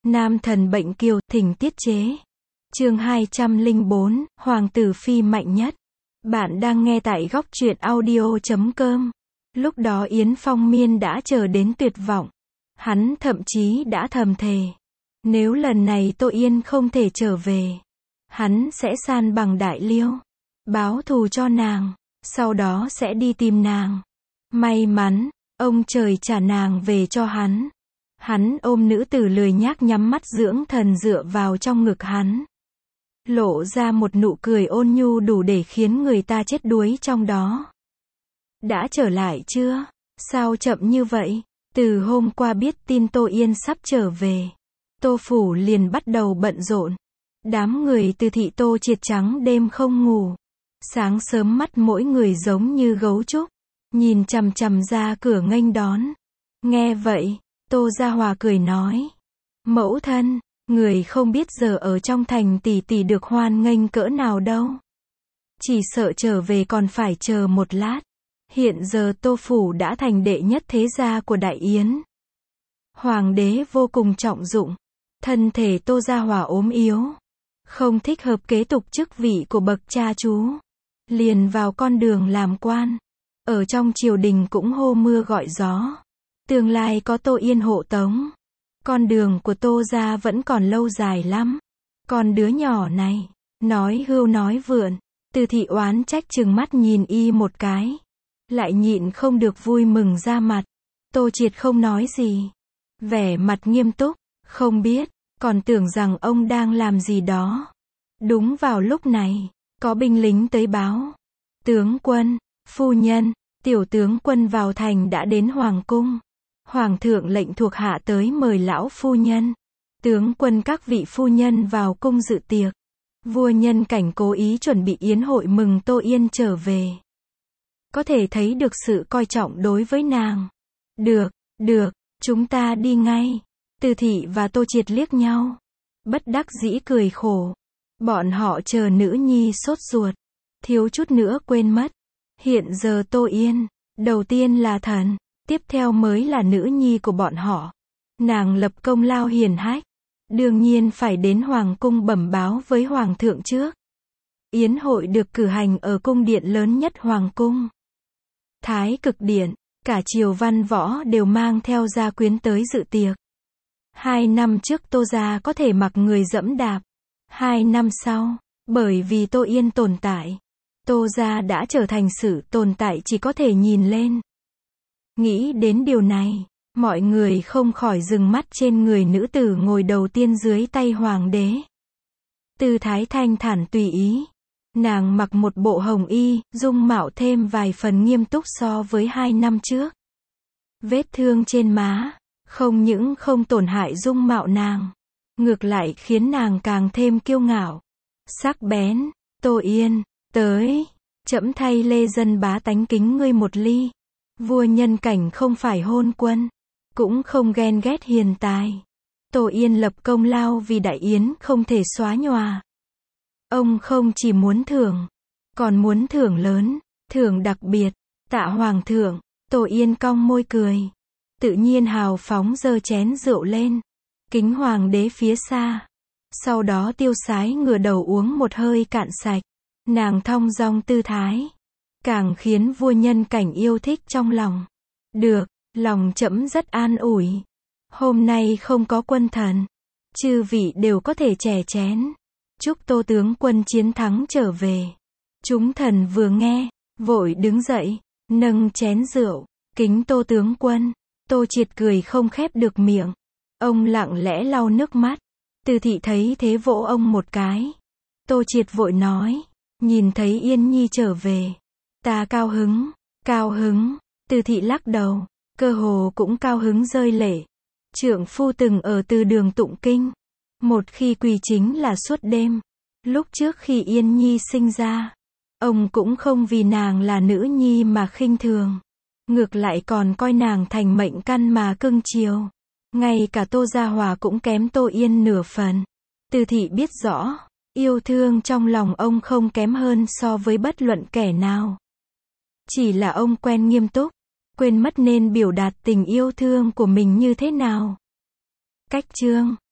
Nam thần bệnh kiều, thỉnh tiết chế. Chương 204, Hoàng tử phi mạnh nhất. Bạn đang nghe tại góc truyện audio.com. Lúc đó Yến Phong Miên đã chờ đến tuyệt vọng. Hắn thậm chí đã thầm thề. Nếu lần này Tô Yên không thể trở về, hắn sẽ san bằng Đại Liêu, báo thù cho nàng, sau đó sẽ đi tìm nàng. May mắn, ông trời trả nàng về cho hắn. Hắn ôm nữ tử lười nhác nhắm mắt dưỡng thần dựa vào trong ngực hắn. Lộ ra một nụ cười ôn nhu đủ để khiến người ta chết đuối trong đó. Đã trở lại chưa? Sao chậm như vậy? Từ hôm qua biết tin Tô Yên sắp trở về, Tô Phủ liền bắt đầu bận rộn. Đám người từ thị Tô triệt trắng đêm không ngủ. Sáng sớm mắt mỗi người giống như gấu trúc, nhìn chằm chằm ra cửa nghênh đón. Nghe vậy, Tô Gia Hòa cười nói. Mẫu thân, người không biết giờ ở trong thành tỷ tỷ được hoan nghênh cỡ nào đâu. Chỉ sợ trở về còn phải chờ một lát. Hiện giờ Tô Phủ đã thành đệ nhất thế gia của Đại Yến. Hoàng đế vô cùng trọng dụng. Thân thể Tô Gia Hòa ốm yếu, không thích hợp kế tục chức vị của bậc cha chú. Liền vào con đường làm quan. Ở trong triều đình cũng hô mưa gọi gió. Tương lai có Tô Yên hộ tống. Con đường của Tô gia vẫn còn lâu dài lắm. Còn đứa nhỏ này, nói hưu nói vượn. Từ thị oán trách chừng mắt nhìn y một cái. Lại nhịn không được vui mừng ra mặt. Tô Triệt không nói gì. Vẻ mặt nghiêm túc, không biết, còn tưởng rằng ông đang làm gì đó. Đúng vào lúc này, có binh lính tới báo. Tướng quân, phu nhân, tiểu tướng quân vào thành đã đến Hoàng cung. Hoàng thượng lệnh thuộc hạ tới mời lão phu nhân, tướng quân các vị phu nhân vào cung dự tiệc. Vua Nhân Cảnh cố ý chuẩn bị yến hội mừng Tô Yên trở về. Có thể thấy được sự coi trọng đối với nàng. Được, chúng ta đi ngay. Từ thị và Tô Triệt liếc nhau. Bất đắc dĩ cười khổ. Bọn họ chờ nữ nhi sốt ruột. Thiếu chút nữa quên mất. Hiện giờ Tô Yên, đầu tiên là thần, tiếp theo mới là nữ nhi của bọn họ. Nàng lập công lao hiển hách. Đương nhiên phải đến Hoàng cung bẩm báo với Hoàng thượng trước. Yến hội được cử hành ở cung điện lớn nhất Hoàng cung. Thái Cực Điện, cả triều văn võ đều mang theo gia quyến tới dự tiệc. 2 năm trước Tô gia có thể mặc người dẫm đạp. 2 năm sau, bởi vì Tô Yên tồn tại, Tô gia đã trở thành sự tồn tại chỉ có thể nhìn lên. Nghĩ đến điều này, mọi người không khỏi dừng mắt trên người nữ tử ngồi đầu tiên dưới tay hoàng đế. Tư thái thanh thản tùy ý. Nàng mặc một bộ hồng y, dung mạo thêm vài phần nghiêm túc so với 2 năm trước. Vết thương trên má, không những không tổn hại dung mạo nàng, ngược lại khiến nàng càng thêm kiêu ngạo, sắc bén. Tô Yên, tới, trẫm thay Lê dân bá tánh kính ngươi một ly. Vua Nhân Cảnh không phải hôn quân, cũng không ghen ghét hiền tài. Tô Yên lập công lao vì Đại Yến không thể xóa nhòa. Ông không chỉ muốn thưởng, còn muốn thưởng lớn, thưởng đặc biệt. Tạ Hoàng thượng. Tô Yên cong môi cười, tự nhiên hào phóng giơ chén rượu lên, kính Hoàng đế phía xa. Sau đó tiêu sái ngửa đầu uống một hơi cạn sạch. Nàng thong dong tư thái, càng khiến vua Nhân Cảnh yêu thích trong lòng. Được, lòng trẫm rất an ủi. Hôm nay không có quân thần, chư vị đều có thể chè chén. Chúc Tô tướng quân chiến thắng trở về. Chúng thần vừa nghe, vội đứng dậy, nâng chén rượu, kính Tô tướng quân. Tô Triệt cười không khép được miệng. Ông lặng lẽ lau nước mắt. Từ thị thấy thế vỗ ông một cái. Tô Triệt vội nói, nhìn thấy Yên Nhi trở về, ta cao hứng, cao hứng. Từ thị lắc đầu, cơ hồ cũng cao hứng rơi lệ. Trượng phu từng ở từ đường tụng kinh, một khi quỳ chính là suốt đêm. Lúc trước khi Yên Nhi sinh ra, ông cũng không vì nàng là nữ nhi mà khinh thường, ngược lại còn coi nàng thành mệnh căn mà cưng chiều. Ngay cả Tô Gia Hòa cũng kém Tô Yên nửa phần. Từ thị biết rõ, yêu thương trong lòng ông không kém hơn so với bất luận kẻ nào. Chỉ là ông quen nghiêm túc, quên mất nên biểu đạt tình yêu thương của mình như thế nào. Cách chương